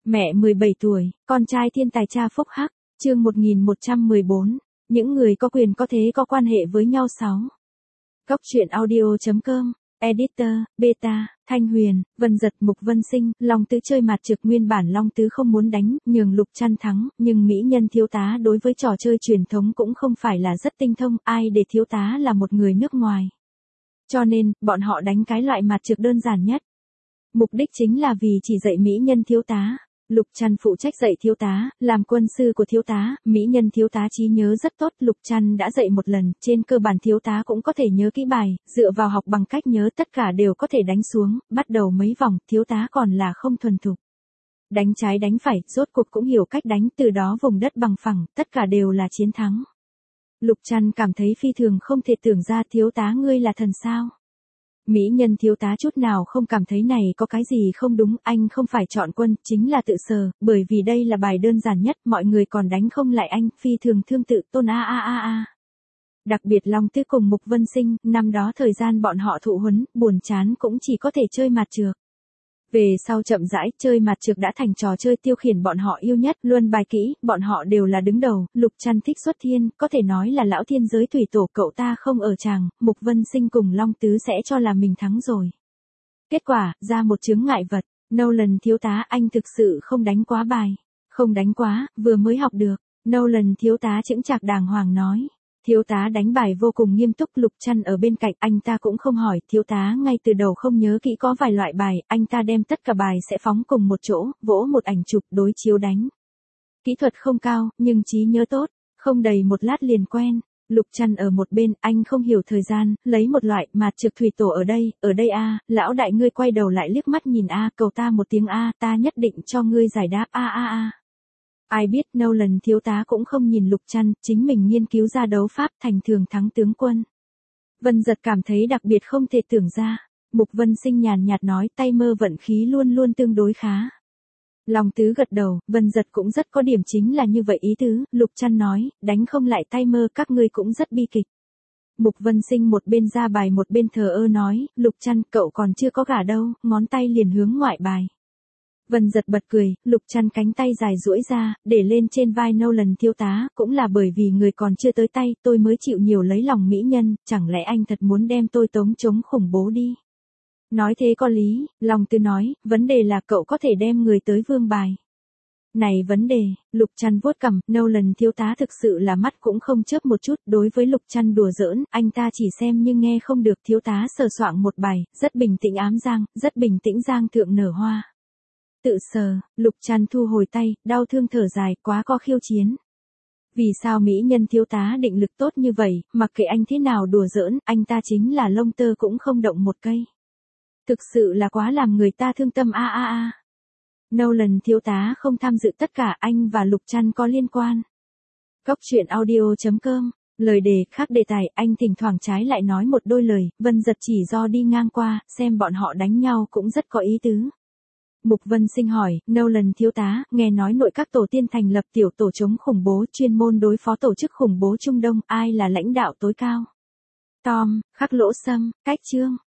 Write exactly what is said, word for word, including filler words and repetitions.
Mẹ mười bảy tuổi, con trai thiên tài cha phúc hắc, chương một nghìn một trăm mười bốn, những người có quyền có thế có quan hệ với nhau sáu. Góc truyện audio.com, Editor, Beta, Thanh Huyền, Vân Giật, Mục Vân Sinh, Long Tứ chơi mặt trực nguyên bản Long Tứ không muốn đánh, nhường Lục Trăn thắng, nhưng mỹ nhân thiếu tá đối với trò chơi truyền thống cũng không phải là rất tinh thông, ai để thiếu tá là một người nước ngoài. Cho nên, bọn họ đánh cái loại mặt trực đơn giản nhất. Mục đích chính là vì chỉ dạy mỹ nhân thiếu tá. Lục Trăn phụ trách dạy thiếu tá, làm quân sư của thiếu tá, mỹ nhân thiếu tá trí nhớ rất tốt, Lục Trăn đã dạy một lần, trên cơ bản thiếu tá cũng có thể nhớ kỹ bài, dựa vào học bằng cách nhớ tất cả đều có thể đánh xuống, bắt đầu mấy vòng, thiếu tá còn là không thuần thục. Đánh trái đánh phải, rốt cuộc cũng hiểu cách đánh, từ đó vùng đất bằng phẳng, tất cả đều là chiến thắng. Lục Trăn cảm thấy phi thường không thể tưởng ra thiếu tá ngươi là thần sao. Mỹ nhân thiếu tá chút nào không cảm thấy này có cái gì không đúng, anh không phải chọn quân, chính là tự sờ, bởi vì đây là bài đơn giản nhất, mọi người còn đánh không lại anh, phi thường thương tự tôn a a a a. Đặc biệt Long Tứ cùng Mục Vân Sinh, năm đó thời gian bọn họ thụ huấn, buồn chán cũng chỉ có thể chơi mặt trược. Về sau chậm rãi, chơi mặt trược đã thành trò chơi tiêu khiển bọn họ yêu nhất, luôn bài kỹ, bọn họ đều là đứng đầu, Lục Trăn thích xuất thiên, có thể nói là lão thiên giới thủy tổ, cậu ta không ở tràng, Mục Vân Sinh cùng Long Tứ sẽ cho là mình thắng rồi. Kết quả, ra một chướng ngại vật, Nolan thiếu tá anh thực sự không đánh quá bài. Không đánh quá, vừa mới học được, Nolan thiếu tá chững chạc đàng hoàng nói. Thiếu tá đánh bài vô cùng nghiêm túc, Lục Trăn ở bên cạnh, anh ta cũng không hỏi, thiếu tá ngay từ đầu không nhớ kỹ có vài loại bài, anh ta đem tất cả bài sẽ phóng cùng một chỗ, vỗ một ảnh chụp, đối chiếu đánh. Kỹ thuật không cao, nhưng trí nhớ tốt, không đầy một lát liền quen. Lục Trăn ở một bên, anh không hiểu thời gian, lấy một loại, mặt trực thủy tổ ở đây, ở đây a, lão đại ngươi quay đầu lại liếc mắt nhìn a, cầu ta một tiếng a, ta nhất định cho ngươi giải đáp a a a. Ai biết Nolan thiếu tá cũng không nhìn Lục Trăn, chính mình nghiên cứu ra đấu pháp thành thường thắng tướng quân. Vân Giật cảm thấy đặc biệt không thể tưởng ra. Mục Vân Sinh nhàn nhạt nói tay mơ vận khí luôn luôn tương đối khá. Long Tứ gật đầu, Vân Giật cũng rất có điểm chính là như vậy ý tứ, Lục Trăn nói, đánh không lại tay mơ các ngươi cũng rất bi kịch. Mục Vân Sinh một bên ra bài một bên thờ ơ nói, Lục Trăn cậu còn chưa có gả đâu, ngón tay liền hướng ngoại bài. Vân Giật bật cười, Lục Trăn cánh tay dài duỗi ra, để lên trên vai Nolan thiếu tá, cũng là bởi vì người còn chưa tới tay, tôi mới chịu nhiều lấy lòng mỹ nhân, chẳng lẽ anh thật muốn đem tôi tống chống khủng bố đi. Nói thế có lý, Long Tứ nói, vấn đề là cậu có thể đem người tới vương bài. Này vấn đề, Lục Trăn vuốt cằm, Nolan thiếu tá thực sự là mắt cũng không chớp một chút, đối với Lục Trăn đùa giỡn, anh ta chỉ xem nhưng nghe không được, thiếu tá sờ soạng một bài, rất bình tĩnh ám giang, rất bình tĩnh giang thượng nở hoa. Tự sờ, Lục Trăn thu hồi tay, đau thương thở dài, quá có khiêu chiến. Vì sao mỹ nhân thiếu tá định lực tốt như vậy, mặc kệ anh thế nào đùa giỡn, anh ta chính là lông tơ cũng không động một cây. Thực sự là quá làm người ta thương tâm a a a. Nolan thiếu tá không tham dự tất cả, anh và Lục Trăn có liên quan. Góc truyện audio.com, lời đề khác đề tài, anh thỉnh thoảng trái lại nói một đôi lời, Vân Giật chỉ do đi ngang qua, xem bọn họ đánh nhau cũng rất có ý tứ. Mục Vân Sinh hỏi, Nolan thiếu tá, nghe nói nội các tổ tiên thành lập tiểu tổ chống khủng bố, chuyên môn đối phó tổ chức khủng bố Trung Đông, ai là lãnh đạo tối cao? Tom, Khắc Lỗ Sâm, Cách Trương.